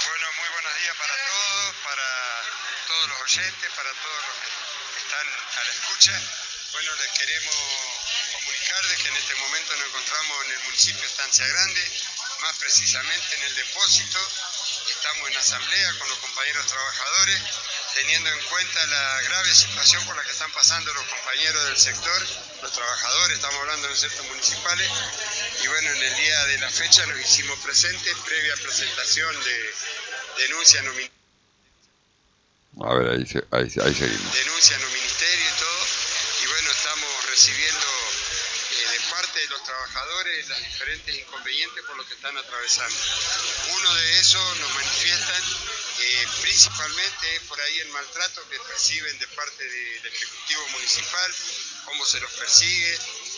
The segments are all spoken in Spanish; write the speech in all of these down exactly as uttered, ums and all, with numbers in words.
Bueno, muy buenos días para todos, para todos los oyentes, para todos los que están a la escucha. Bueno, les queremos comunicar de que en este momento nos encontramos en el municipio de Estancia Grande, más precisamente en el depósito. Estamos en asamblea con los compañeros trabajadores, teniendo en cuenta la grave situación por la que están pasando los compañeros del sector, los trabajadores, estamos hablando de los sectores municipales. Y bueno, en el día de la fecha nos hicimos presentes, previa presentación de denuncia no ministerio. A ver, ahí, se, ahí, ahí seguimos. Denuncia no ministerio y todo. Y bueno, estamos recibiendo eh, de parte de los trabajadores las diferentes inconvenientes por los que están atravesando. Uno de esos nos manifiestan eh, principalmente por ahí el maltrato que perciben de parte del Ejecutivo Municipal, cómo se los persigue.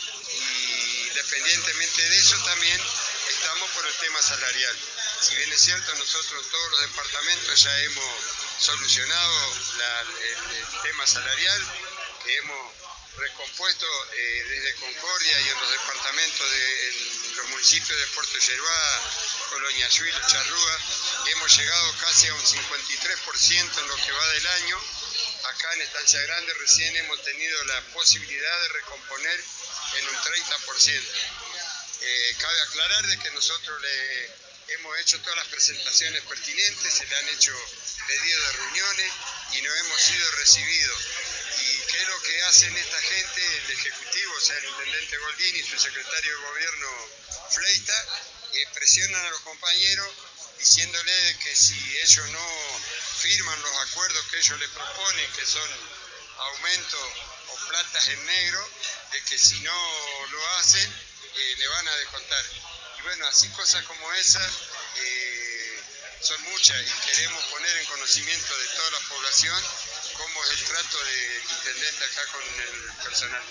Y independientemente de eso también estamos por el tema salarial. Si bien es cierto, nosotros todos los departamentos ya hemos solucionado la, el, el tema salarial, que hemos recompuesto eh, desde Concordia y en los departamentos de en los municipios de Puerto Yeruá, Colonia Ayuí, Charrúa, hemos llegado casi a un cincuenta y tres por ciento en lo que va del año. Acá en Estancia Grande recién hemos tenido la posibilidad de recomponer en un treinta por ciento. Eh, cabe aclarar de que nosotros le hemos hecho todas las presentaciones pertinentes, se le han hecho pedidos de reuniones y no hemos sido recibidos. ¿Y qué es lo que hacen esta gente, el Ejecutivo, o sea, el Intendente Goldini y su secretario de Gobierno Fleita? Eh, presionan a los compañeros diciéndole que si ellos no firman los acuerdos que ellos les proponen, que son aumentos o platas en negro, de que si no lo hacen, eh, le van a descontar. Y bueno, así cosas como esas eh, son muchas y queremos poner en conocimiento de toda la población cómo es el trato del intendente acá con el personal.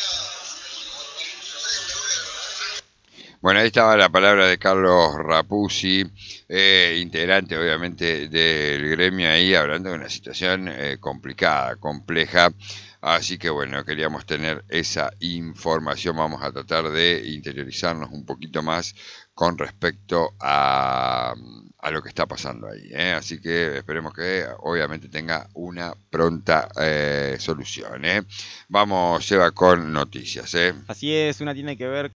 Bueno, ahí estaba la palabra de Carlos Rapuzzi, eh, integrante obviamente del gremio ahí, hablando de una situación eh, complicada, compleja. Así que bueno, queríamos tener esa información, vamos a tratar de interiorizarnos un poquito más con respecto a, a lo que está pasando ahí, ¿eh? Así que esperemos que obviamente tenga una pronta eh, solución, ¿eh? Vamos, Seba, con noticias, ¿eh? Así es, una tiene que ver